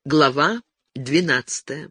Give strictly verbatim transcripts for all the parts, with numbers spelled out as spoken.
Глава двенадцатая.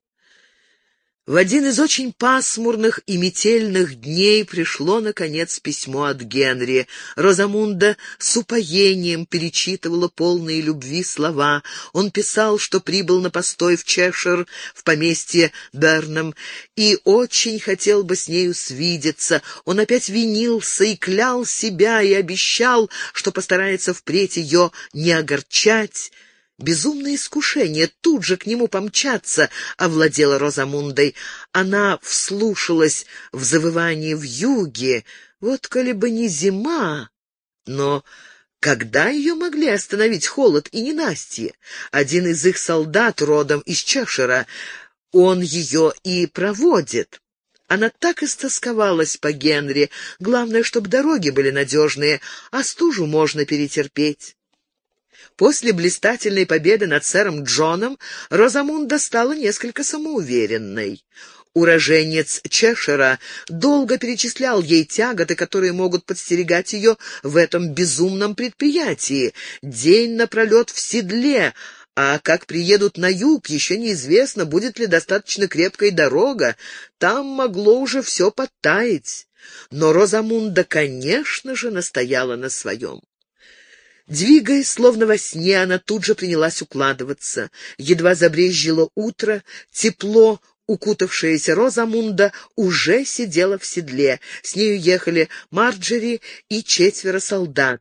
В один из очень пасмурных и метельных дней пришло, наконец, письмо от Генри. Розамунда с упоением перечитывала полные любви слова. Он писал, что прибыл на постой в Чешир, в поместье Бернам, и очень хотел бы с нею свидеться. Он опять винился и клял себя, и обещал, что постарается впредь ее не огорчать. Безумное искушение тут же к нему помчаться овладело Розамундой. Она вслушалась в завывание вьюги. Вот коли бы не зима! Но когда ее могли остановить холод и ненастье? Один из их солдат, родом из Чешира, он ее и проводит. Она так истосковалась по Генри. Главное, чтобы дороги были надежные, а стужу можно перетерпеть. После блистательной победы над сэром Джоном Розамунда стала несколько самоуверенной. Уроженец Чешира долго перечислял ей тяготы, которые могут подстерегать ее в этом безумном предприятии. День напролет в седле, а как приедут на юг, еще неизвестно, будет ли достаточно крепкая дорога. Там могло уже все подтаять. Но Розамунда, конечно же, настояла на своем. Двигаясь, словно во сне, она тут же принялась укладываться. Едва забрезжило утро, тепло укутавшаяся Розамунда уже сидела в седле. С нею ехали Марджери и четверо солдат.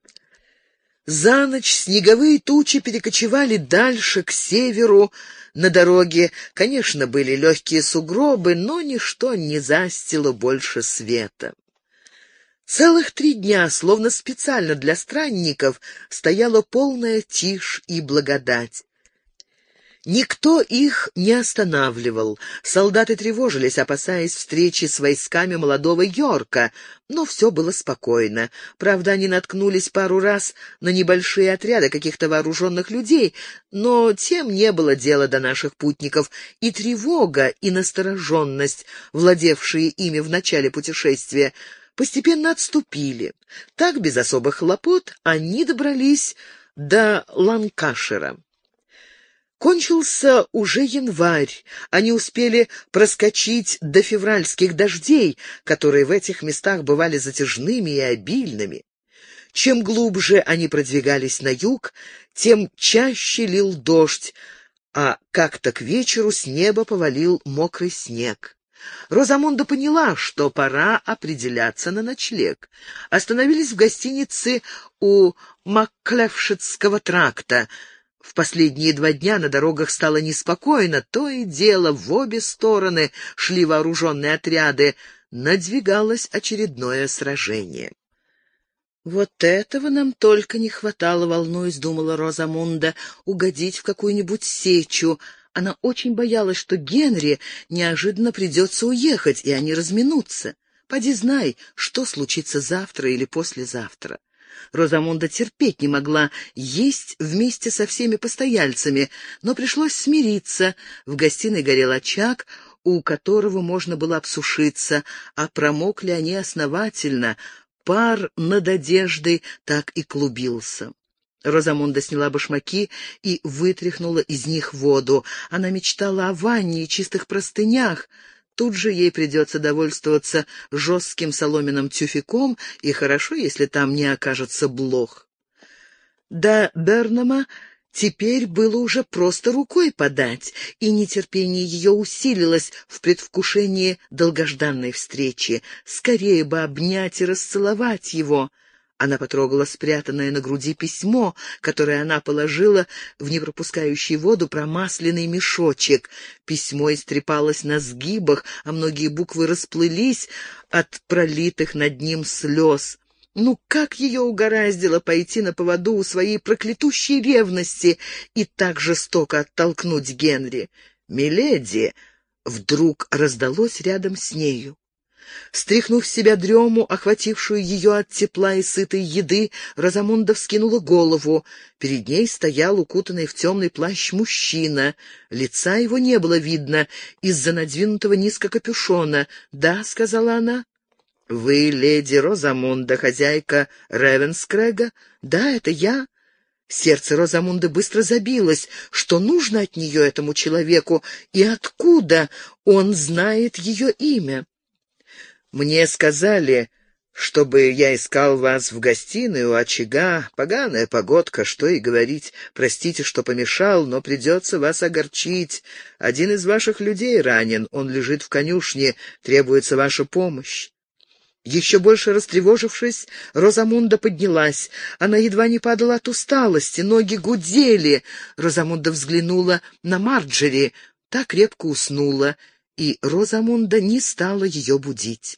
За ночь снеговые тучи перекочевали дальше, к северу. На дороге, конечно, были легкие сугробы, но ничто не застило больше света. Целых три дня, словно специально для странников, стояла полная тишь и благодать. Никто их не останавливал. Солдаты тревожились, опасаясь встречи с войсками молодого Йорка, но все было спокойно. Правда, они наткнулись пару раз на небольшие отряды каких-то вооруженных людей, но тем не было дела до наших путников, и тревога, и настороженность, владевшие ими в начале путешествия, постепенно отступили. Так, без особых хлопот, они добрались до Ланкашира. Кончился уже январь. Они успели проскочить до февральских дождей, которые в этих местах бывали затяжными и обильными. Чем глубже они продвигались на юг, тем чаще лил дождь, а как-то к вечеру с неба повалил мокрый снег. Розамунда поняла, что пора определяться на ночлег. Остановились в гостинице у Макклефшетского тракта. В последние два дня на дорогах стало неспокойно, то и дело в обе стороны шли вооруженные отряды. Надвигалось очередное сражение. «Вот этого нам только не хватало, волнуясь», — думала Розамунда, — «угодить в какую-нибудь сечу». Она очень боялась, что Генри неожиданно придется уехать, и они разминутся. Поди знай, что случится завтра или послезавтра. Розамунда терпеть не могла есть вместе со всеми постояльцами, но пришлось смириться. В гостиной горел очаг, у которого можно было обсушиться, а промокли они основательно. Пар над одеждой так и клубился. Розамунда сняла башмаки и вытряхнула из них воду. Она мечтала о ванне и чистых простынях. Тут же ей придется довольствоваться жестким соломенным тюфяком, и хорошо, если там не окажется блох. До Бернама теперь было уже просто рукой подать, и нетерпение ее усилилось в предвкушении долгожданной встречи. Скорее бы обнять и расцеловать его. Она потрогала спрятанное на груди письмо, которое она положила в непропускающий воду промасленный мешочек. Письмо истрепалось на сгибах, а многие буквы расплылись от пролитых над ним слез. Ну, как ее угораздило пойти на поводу у своей проклятущей ревности и так жестоко оттолкнуть Генри? «Миледи!» вдруг раздалось рядом с нею. Стряхнув с себя дрему, охватившую ее от тепла и сытой еды, Розамунда вскинула голову. Перед ней стоял укутанный в темный плащ мужчина. Лица его не было видно из-за надвинутого низко капюшона. «Да», — сказала она. «Вы леди Розамунда, хозяйка Ревенскрега?» «Да, это я». Сердце Розамунды быстро забилось. Что нужно от нее этому человеку, и откуда он знает ее имя? «Мне сказали, чтобы я искал вас в гостиной у очага. Поганая погодка, что и говорить. Простите, что помешал, но придется вас огорчить. Один из ваших людей ранен, он лежит в конюшне, требуется ваша помощь». Еще больше растревожившись, Розамунда поднялась. Она едва не падала от усталости, ноги гудели. Розамунда взглянула на Марджери, та крепко уснула, и Розамунда не стала ее будить.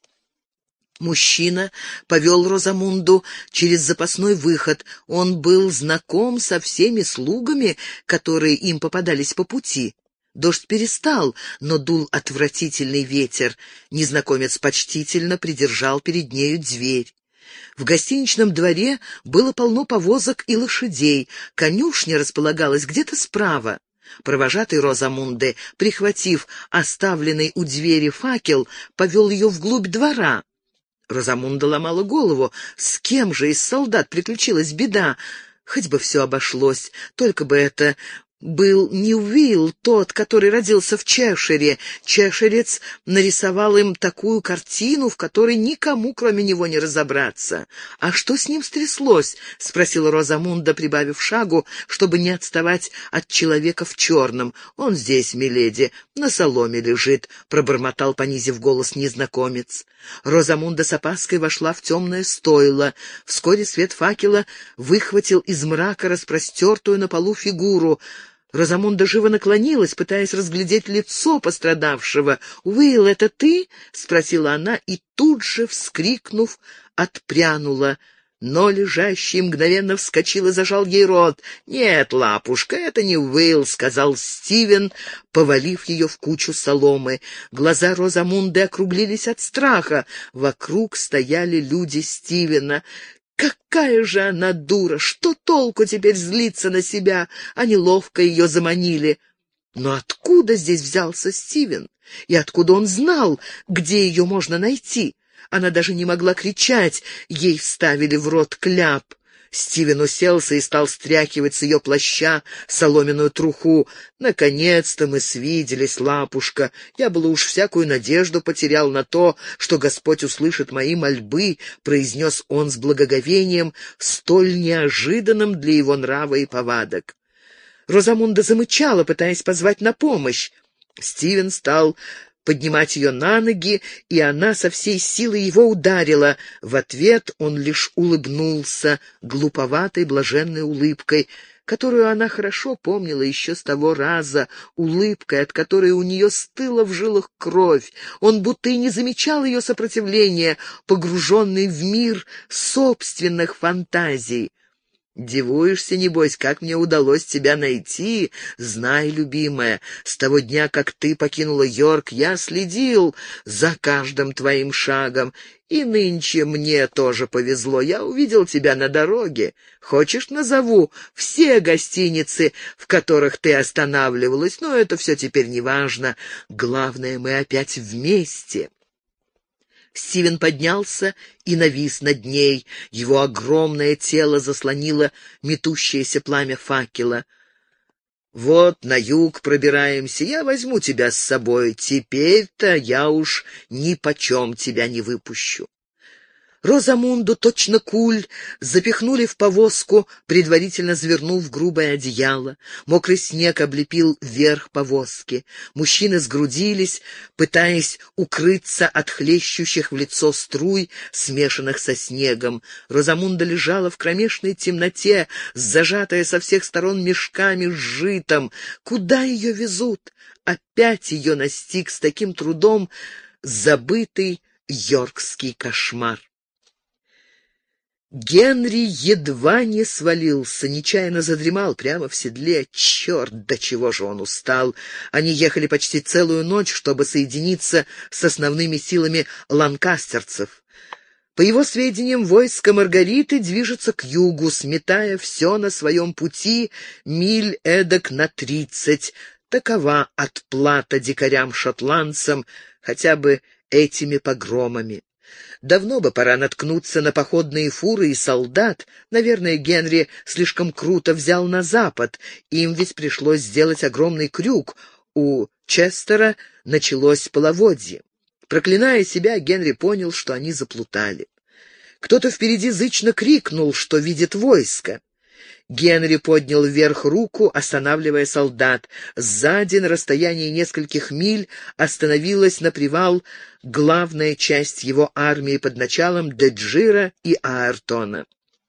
Мужчина повел Розамунду через запасной выход. Он был знаком со всеми слугами, которые им попадались по пути. Дождь перестал, но дул отвратительный ветер. Незнакомец почтительно придержал перед нею дверь. В гостиничном дворе было полно повозок и лошадей. Конюшня располагалась где-то справа. Провожатый Розамунды, прихватив оставленный у двери факел, повел ее вглубь двора. Розамунда ломала голову. С кем же из солдат приключилась беда? Хоть бы все обошлось, только бы это был не Уилл, тот, который родился в Чешире. Чеширец нарисовал им такую картину, в которой никому, кроме него, не разобраться. «А что с ним стряслось?» — спросила Розамунда, прибавив шагу, чтобы не отставать от человека в черном. «Он здесь, миледи, на соломе лежит», — пробормотал, понизив голос, незнакомец. Розамунда с опаской вошла в темное стойло. Вскоре свет факела выхватил из мрака распростертую на полу фигуру. Розамунда живо наклонилась, пытаясь разглядеть лицо пострадавшего. «Уилл, это ты?» — спросила она и тут же, вскрикнув, отпрянула. Но лежащий мгновенно вскочил и зажал ей рот. «Нет, лапушка, это не Уилл», — сказал Стивен, повалив ее в кучу соломы. Глаза Розамунды округлились от страха. Вокруг стояли люди Стивена. Какая же она дура! Что толку теперь злиться на себя? Они ловко ее заманили. Но откуда здесь взялся Стивен? И откуда он знал, где ее можно найти? Она даже не могла кричать, ей вставили в рот кляп. Стивен уселся и стал стряхивать с ее плаща соломенную труху. «Наконец-то мы свиделись, лапушка. Я было уж всякую надежду потерял на то, что Господь услышит мои мольбы», — произнес он с благоговением, столь неожиданным для его нрава и повадок. Розамунда замычала, пытаясь позвать на помощь. Стивен стал поднимать ее на ноги, и она со всей силы его ударила. В ответ он лишь улыбнулся глуповатой блаженной улыбкой, которую она хорошо помнила еще с того раза, улыбкой, от которой у нее стыла в жилах кровь. Он будто и не замечал ее сопротивления, погруженный в мир собственных фантазий. «Дивуешься, небось, как мне удалось тебя найти? Знай, любимая, с того дня, как ты покинула Йорк, я следил за каждым твоим шагом, и нынче мне тоже повезло. Я увидел тебя на дороге. Хочешь, назову все гостиницы, в которых ты останавливалась? Но это все теперь не важно. Главное, мы опять вместе». Стивен поднялся и навис над ней. Его огромное тело заслонило метущееся пламя факела. «Вот на юг пробираемся, я возьму тебя с собой. Теперь-то я уж ни почем тебя не выпущу». Розамунду, точно куль, запихнули в повозку, предварительно завернув грубое одеяло. Мокрый снег облепил верх повозки. Мужчины сгрудились, пытаясь укрыться от хлещущих в лицо струй, смешанных со снегом. Розамунда лежала в кромешной темноте, зажатая со всех сторон мешками с житом. Куда ее везут? Опять ее настиг с таким трудом забытый йоркский кошмар. Генри едва не свалился, нечаянно задремал прямо в седле. Черт, до чего же он устал! Они ехали почти целую ночь, чтобы соединиться с основными силами ланкастерцев. По его сведениям, войско Маргариты движется к югу, сметая все на своем пути миль эдак на тридцать. Такова отплата дикарям-шотландцам хотя бы этими погромами. Давно бы пора наткнуться на походные фуры и солдат. Наверное, Генри слишком круто взял на запад. Им ведь пришлось сделать огромный крюк. У Честера началось половодье. Проклиная себя, Генри понял, что они заплутали. Кто-то впереди зычно крикнул, что видит войско. Генри поднял вверх руку, останавливая солдат. Сзади, на расстоянии нескольких миль, остановилась на привал главная часть его армии под началом Деджира и Аэртона.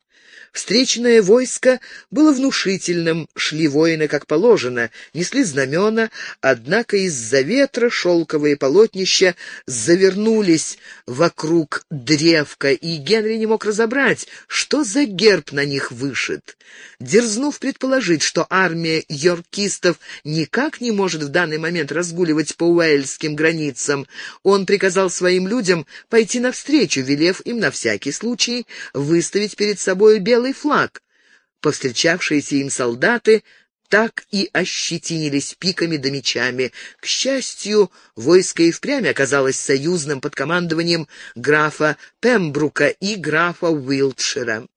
Встречное войско было внушительным, шли воины как положено, несли знамена, однако из-за ветра шелковые полотнища завернулись вокруг древка, и Генри не мог разобрать, что за герб на них вышит. Дерзнув предположить, что армия йоркистов никак не может в данный момент разгуливать по уэльским границам, он приказал своим людям пойти навстречу, велев им на всякий случай выставить перед собой белый флаг. Повстречавшиеся им солдаты так и ощетинились пиками да мечами. К счастью, войско и впрямь оказалось союзным под командованием графа Пембрука и графа Уилтшира.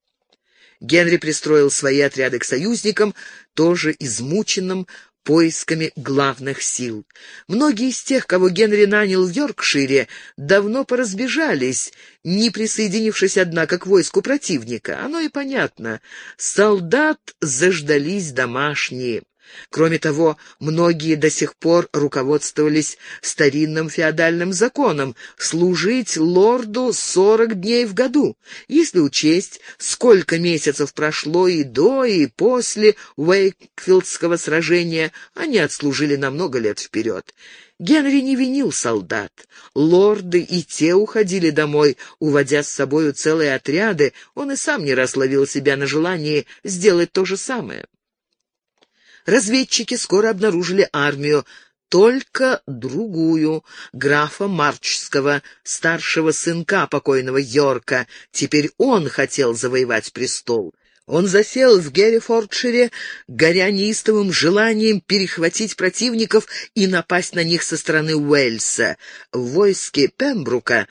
Генри пристроил свои отряды к союзникам, тоже измученным поисками главных сил. Многие из тех, кого Генри нанял в Йоркшире, давно поразбежались, не присоединившись, однако, к войску противника. Оно и понятно. Солдат заждались домашние. Кроме того, многие до сих пор руководствовались старинным феодальным законом служить лорду сорок дней в году. Если учесть, сколько месяцев прошло и до, и после Уэйкфилдского сражения, они отслужили на много лет вперед. Генри не винил солдат. Лорды и те уходили домой, уводя с собою целые отряды. Он и сам не раз ловил себя на желании сделать то же самое. Разведчики скоро обнаружили армию, только другую, графа Марчского, старшего сынка покойного Йорка. Теперь он хотел завоевать престол. Он засел в Геррифордшире, горя неистовым желанием перехватить противников и напасть на них со стороны Уэльса. В войске Пембрука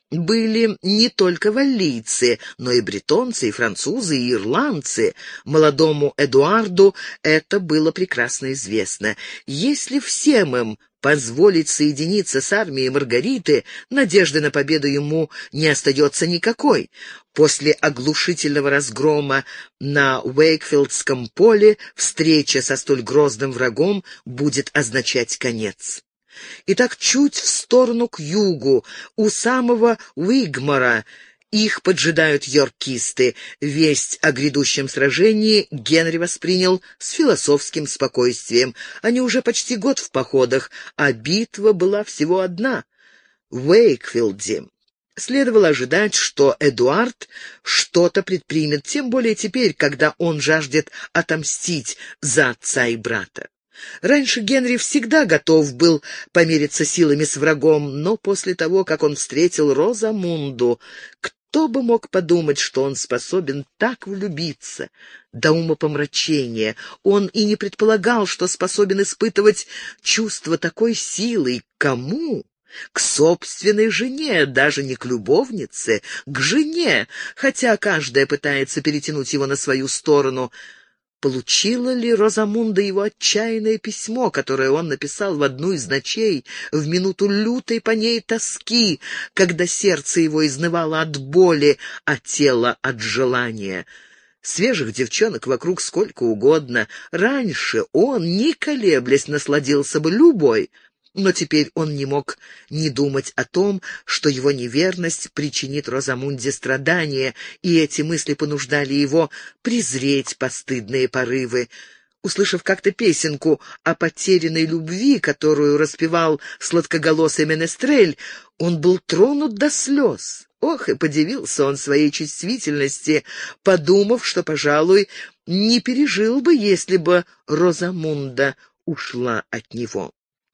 были не только валлийцы, но и бретонцы, и французы, и ирландцы. Молодому Эдуарду это было прекрасно известно. Если всем им позволить соединиться с армией Маргариты, надежды на победу ему не остается никакой. После оглушительного разгрома на Уэйкфилдском поле встреча со столь грозным врагом будет означать конец. Итак, чуть в сторону к югу, у самого Уигмора, их поджидают йоркисты. Весть о грядущем сражении Генри воспринял с философским спокойствием. Они уже почти год в походах, а битва была всего одна — в Уэйкфилде. Следовало ожидать, что Эдуард что-то предпримет, тем более теперь, когда он жаждет отомстить за отца и брата. Раньше Генри всегда готов был помериться силами с врагом, но после того, как он встретил Розамунду, кто бы мог подумать, что он способен так влюбиться? До умопомрачения. Он и не предполагал, что способен испытывать чувство такой силы. Кому? К собственной жене, даже не к любовнице, к жене, хотя каждая пытается перетянуть его на свою сторону. Получила ли Розамунда его отчаянное письмо, которое он написал в одну из ночей, в минуту лютой по ней тоски, когда сердце его изнывало от боли, а тело от желания? Свежих девчонок вокруг сколько угодно. Раньше он, не колеблясь, насладился бы любой. Но теперь он не мог не думать о том, что его неверность причинит Розамунде страдания, и эти мысли понуждали его презреть постыдные порывы. Услышав как-то песенку о потерянной любви, которую распевал сладкоголосый менестрель, он был тронут до слез. Ох, и подивился он своей чувствительности, подумав, что, пожалуй, не пережил бы, если бы Розамунда ушла от него.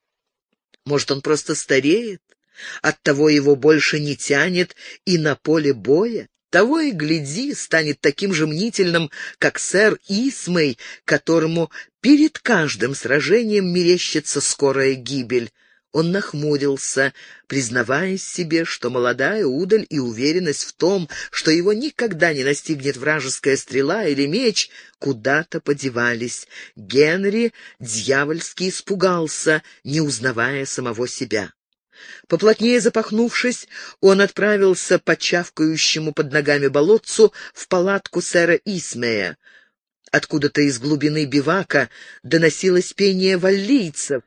Может, он просто стареет? Оттого его больше не тянет и на поле боя? Того и гляди, станет таким же мнительным, как сэр Исмей, которому перед каждым сражением мерещится скорая гибель. Он нахмурился, признаваясь себе, что молодая удаль и уверенность в том, что его никогда не настигнет вражеская стрела или меч, куда-то подевались. Генри дьявольски испугался, не узнавая самого себя. Поплотнее запахнувшись, он отправился по чавкающему под ногами болотцу в палатку сэра Исмея. Откуда-то из глубины бивака доносилось пение валлийцев.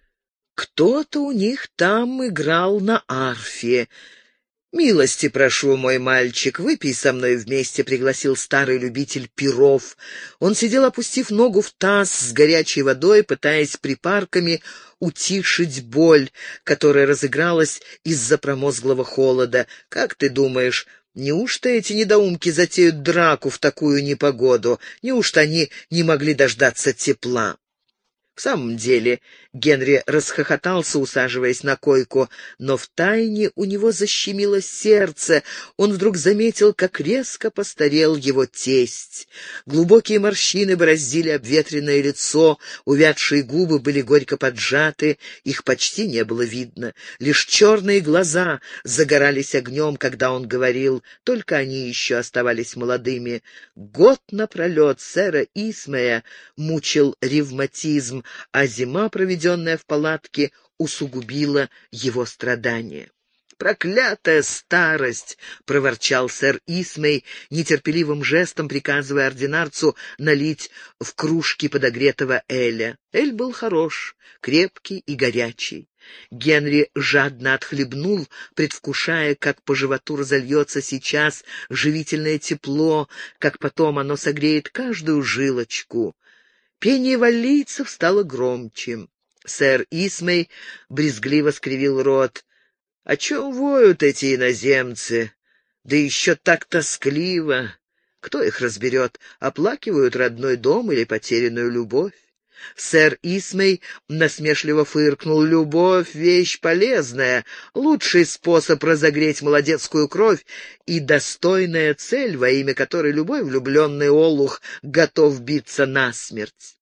Кто-то у них там играл на арфе. «Милости прошу, мой мальчик, выпей со мной вместе», — пригласил старый любитель пиров. Он сидел, опустив ногу в таз с горячей водой, пытаясь припарками утишить боль, которая разыгралась из-за промозглого холода. «Как ты думаешь, неужто эти недоумки затеют драку в такую непогоду? Неужто они не могли дождаться тепла?» В самом деле, Генри расхохотался, усаживаясь на койку, но втайне у него защемило сердце. Он вдруг заметил, как резко постарел его тесть. Глубокие морщины бороздили обветренное лицо, увядшие губы были горько поджаты, их почти не было видно. Лишь черные глаза загорались огнем, когда он говорил, только они еще оставались молодыми. Год напролет сэра Исмея мучил ревматизм, а зима, проведенная в палатке, усугубила его страдания. «Проклятая старость!» — проворчал сэр Исмей, нетерпеливым жестом приказывая ординарцу налить в кружки подогретого эля. Эль был хорош, крепкий и горячий. Генри жадно отхлебнул, предвкушая, как по животу разольется сейчас живительное тепло, как потом оно согреет каждую жилочку. Пение валлийцев стало громче. Сэр Исмей брезгливо скривил рот. «О чем воют эти иноземцы? Да еще так тоскливо! Кто их разберет, оплакивают родной дом или потерянную любовь?» Сэр Исмей насмешливо фыркнул. «Любовь — вещь полезная, лучший способ разогреть молодецкую кровь и достойная цель, во имя которой любой влюбленный олух готов биться насмерть».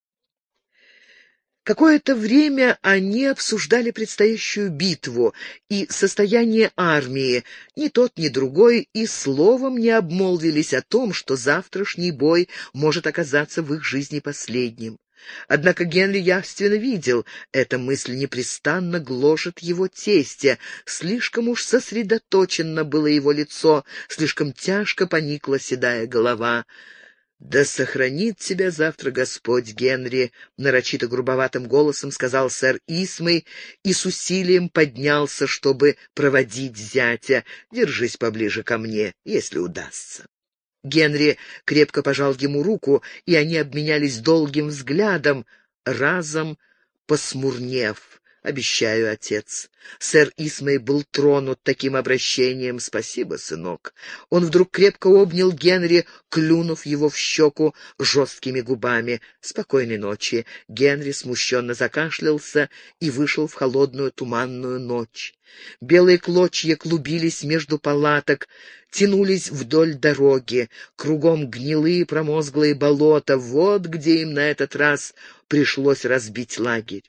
Какое-то время они обсуждали предстоящую битву и состояние армии. Ни тот, ни другой и словом не обмолвились о том, что завтрашний бой может оказаться в их жизни последним. Однако Генри явственно видел, эта мысль непрестанно гложет его тестя. Слишком уж сосредоточенно было его лицо, слишком тяжко поникла седая голова. «Да сохранит тебя завтра Господь, Генри», — нарочито грубоватым голосом сказал сэр Исмей и с усилием поднялся, чтобы проводить зятя. «Держись поближе ко мне, если удастся». Генри крепко пожал ему руку, и они обменялись долгим взглядом, разом посмурнев. «Обещаю, отец». Сэр Исмей был тронут таким обращением. «Спасибо, сынок». Он вдруг крепко обнял Генри, клюнув его в щеку жесткими губами. «Спокойной ночи». Генри смущенно закашлялся и вышел в холодную туманную ночь. Белые клочья клубились между палаток, тянулись вдоль дороги. Кругом гнилые промозглые болота. Вот где им на этот раз пришлось разбить лагерь.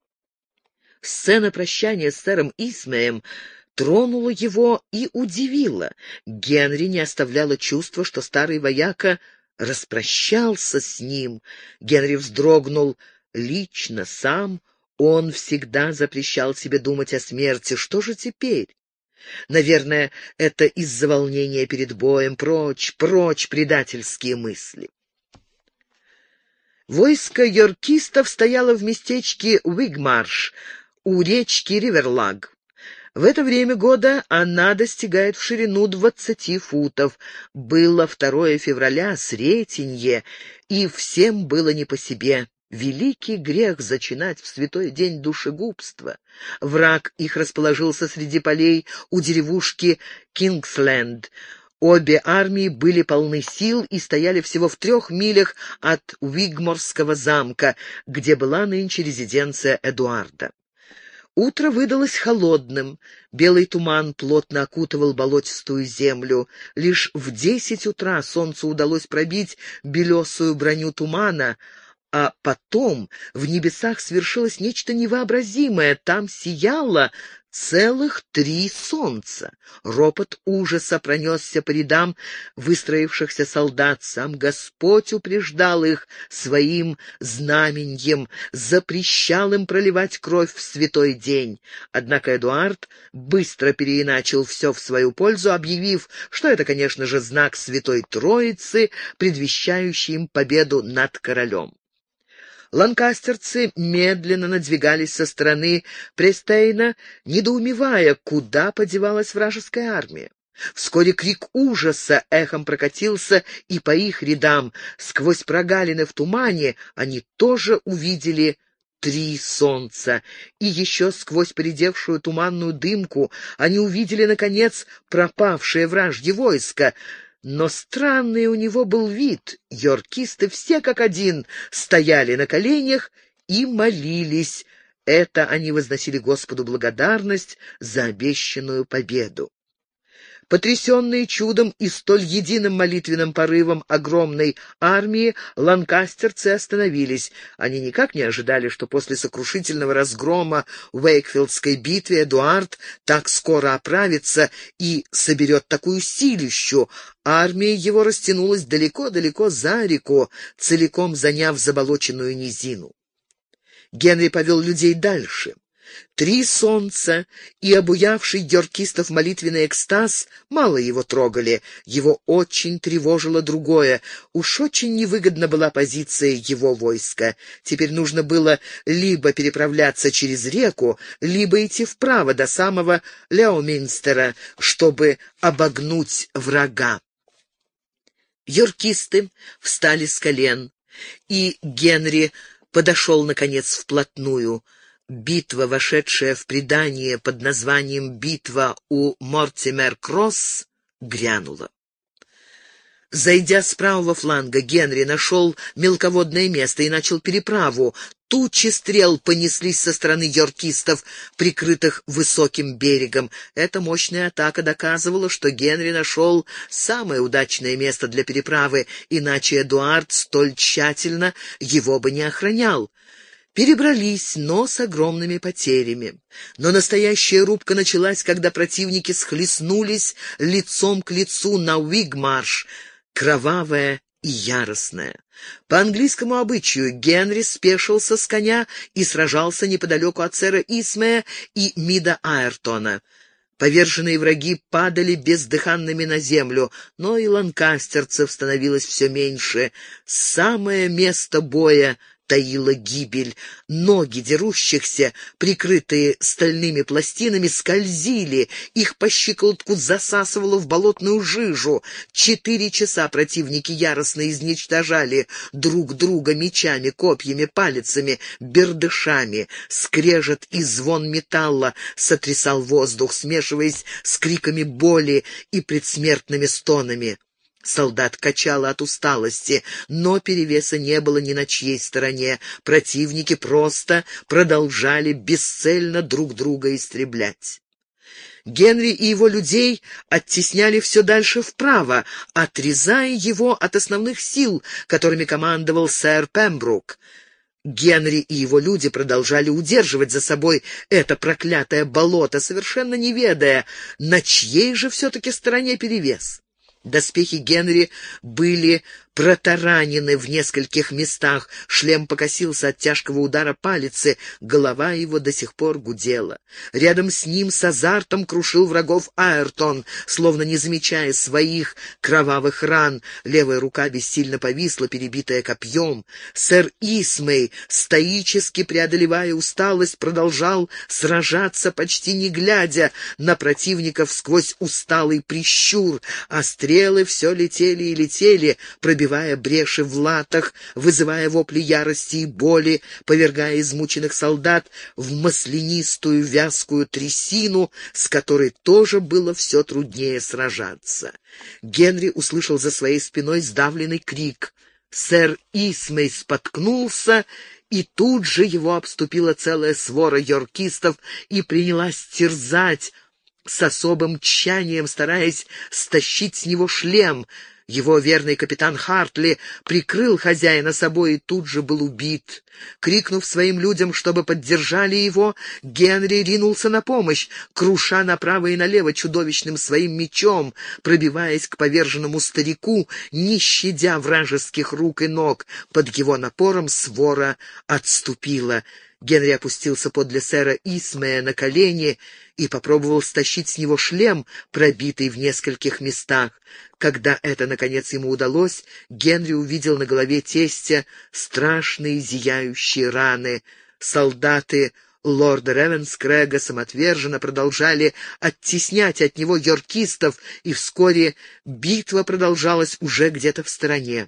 Сцена прощания с сэром Исмеем тронула его и удивила. Генри не оставляло чувства, что старый вояка распрощался с ним. Генри вздрогнул. Лично, сам, он всегда запрещал себе думать о смерти. Что же теперь? Наверное, это из-за волнения перед боем. Прочь, прочь предательские мысли. Войско йоркистов стояло в местечке Уигмарш, у речки Риверлаг. В это время года она достигает в ширину двадцати футов. Было второе февраля, Сретенье, и всем было не по себе. Великий грех зачинать в святой день душегубства. Враг их расположился среди полей у деревушки Кингсленд. Обе армии были полны сил и стояли всего в трех милях от Уигморского замка, где была нынче резиденция Эдуарда. Утро выдалось холодным, белый туман плотно окутывал болотистую землю. Лишь в десять утра солнцу удалось пробить белесую броню тумана, А потом в небесах свершилось нечто невообразимое. Там сияло целых три солнца. Ропот ужаса пронесся по рядам выстроившихся солдат. Сам Господь упреждал их своим знаменьем, запрещал им проливать кровь в святой день. Однако Эдуард быстро переиначил все в свою пользу, объявив, что это, конечно же, знак Святой Троицы, предвещающий им победу над королем. Ланкастерцы медленно надвигались со стороны Престейна, недоумевая, куда подевалась вражеская армия. Вскоре крик ужаса эхом прокатился и по их рядам. Сквозь прогалины в тумане они тоже увидели три солнца. И еще сквозь поредевшую туманную дымку они увидели, наконец, пропавшее вражье войско. Но странный у него был вид. Йоркисты все как один стояли на коленях и молились. Это они возносили Господу благодарность за обещанную победу. Потрясенные чудом и столь единым молитвенным порывом огромной армии, ланкастерцы остановились. Они никак не ожидали, что после сокрушительного разгрома в Уэйкфилдской битве Эдуард так скоро оправится и соберет такую силищу. Армия его растянулась далеко-далеко за реку, целиком заняв заболоченную низину. Генри повел людей дальше. Три солнца и обуявший йоркистов молитвенный экстаз мало его трогали. Его очень тревожило другое. Уж очень невыгодна была позиция его войска. Теперь нужно было либо переправляться через реку, либо идти вправо до самого Леоминстера, чтобы обогнуть врага. Йоркисты встали с колен, и Генри подошел, наконец, вплотную. Битва, вошедшая в предание под названием «Битва у Мортимер-Кросс», грянула. Зайдя с правого фланга, Генри нашел мелководное место и начал переправу. Тучи стрел понеслись со стороны йоркистов, прикрытых высоким берегом. Эта мощная атака доказывала, что Генри нашел самое удачное место для переправы, иначе Эдуард столь тщательно его бы не охранял. Перебрались, но с огромными потерями. Но настоящая рубка началась, когда противники схлестнулись лицом к лицу на Уигмарш, кровавая и яростная. По английскому обычаю Генри спешился с коня и сражался неподалеку от сэра Исмея и Мида Айртона. Поверженные враги падали бездыханными на землю, но и ланкастерцев становилось все меньше. Самое место боя таила гибель. Ноги дерущихся, прикрытые стальными пластинами, скользили, их по щиколотку засасывало в болотную жижу. Четыре часа противники яростно изничтожали друг друга мечами, копьями, палицами, бердышами. Скрежет и звон металла сотрясал воздух, смешиваясь с криками боли и предсмертными стонами. Солдат качало от усталости, но перевеса не было ни на чьей стороне. Противники просто продолжали бесцельно друг друга истреблять. Генри и его людей оттесняли все дальше вправо, отрезая его от основных сил, которыми командовал сэр Пембрук. Генри и его люди продолжали удерживать за собой это проклятое болото, совершенно не ведая, на чьей же все-таки стороне перевес. Доспехи Генри были протаранены в нескольких местах, шлем покосился от тяжкого удара палицы, голова его до сих пор гудела. Рядом с ним с азартом крушил врагов Айртон, словно не замечая своих кровавых ран. Левая рука бессильно повисла, перебитая копьем. Сэр Исмей, стоически преодолевая усталость, продолжал сражаться, почти не глядя на противников сквозь усталый прищур, а стрелы все летели и летели, пробивая бреши в латах, вызывая вопли ярости и боли, повергая измученных солдат в маслянистую вязкую трясину, с которой тоже было все труднее сражаться. Генри услышал за своей спиной сдавленный крик. Сэр Исмей споткнулся, и тут же его обступила целая свора йоркистов и принялась терзать с особым тщанием, стараясь стащить с него шлем. Его верный капитан Хартли прикрыл хозяина собой и тут же был убит. Крикнув своим людям, чтобы поддержали его, Генри ринулся на помощь, круша направо и налево чудовищным своим мечом, пробиваясь к поверженному старику, не щадя вражеских рук и ног. Под его напором свора отступила. Генри опустился подле сэра Исмея на колени и попробовал стащить с него шлем, пробитый в нескольких местах. Когда это, наконец, ему удалось, Генри увидел на голове тестя страшные зияющие раны. Солдаты лорда Ревенскрега самоотверженно продолжали оттеснять от него йоркистов, и вскоре битва продолжалась уже где-то в стороне.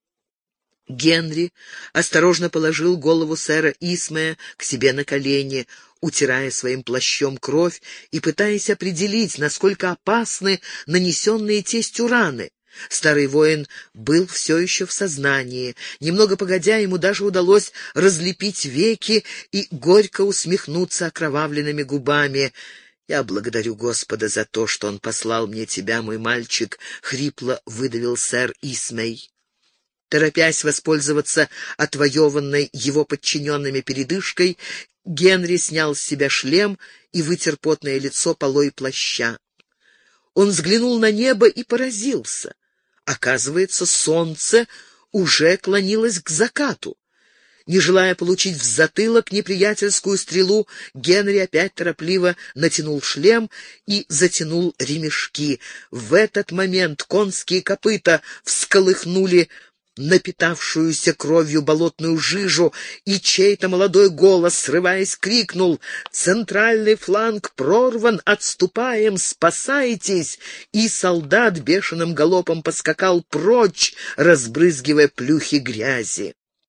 Генри осторожно положил голову сэра Исмея к себе на колени, утирая своим плащом кровь и пытаясь определить, насколько опасны нанесенные тестю раны. Старый воин был все еще в сознании. Немного погодя, ему даже удалось разлепить веки и горько усмехнуться окровавленными губами. «Я благодарю Господа за то, что Он послал мне тебя, мой мальчик», — хрипло выдавил сэр Исмей. Торопясь воспользоваться отвоеванной его подчиненными передышкой, Генри снял с себя шлем и вытер потное лицо полой плаща. Он взглянул на небо и поразился. Оказывается, солнце уже клонилось к закату. Не желая получить в затылок неприятельскую стрелу, Генри опять торопливо натянул шлем и затянул ремешки. В этот момент конские копыта всколыхнули напитавшуюся кровью болотную жижу, и чей-то молодой голос, срываясь, крикнул: «Центральный фланг прорван! Отступаем! Спасайтесь!» И солдат бешеным галопом поскакал прочь, разбрызгивая плюхи грязи.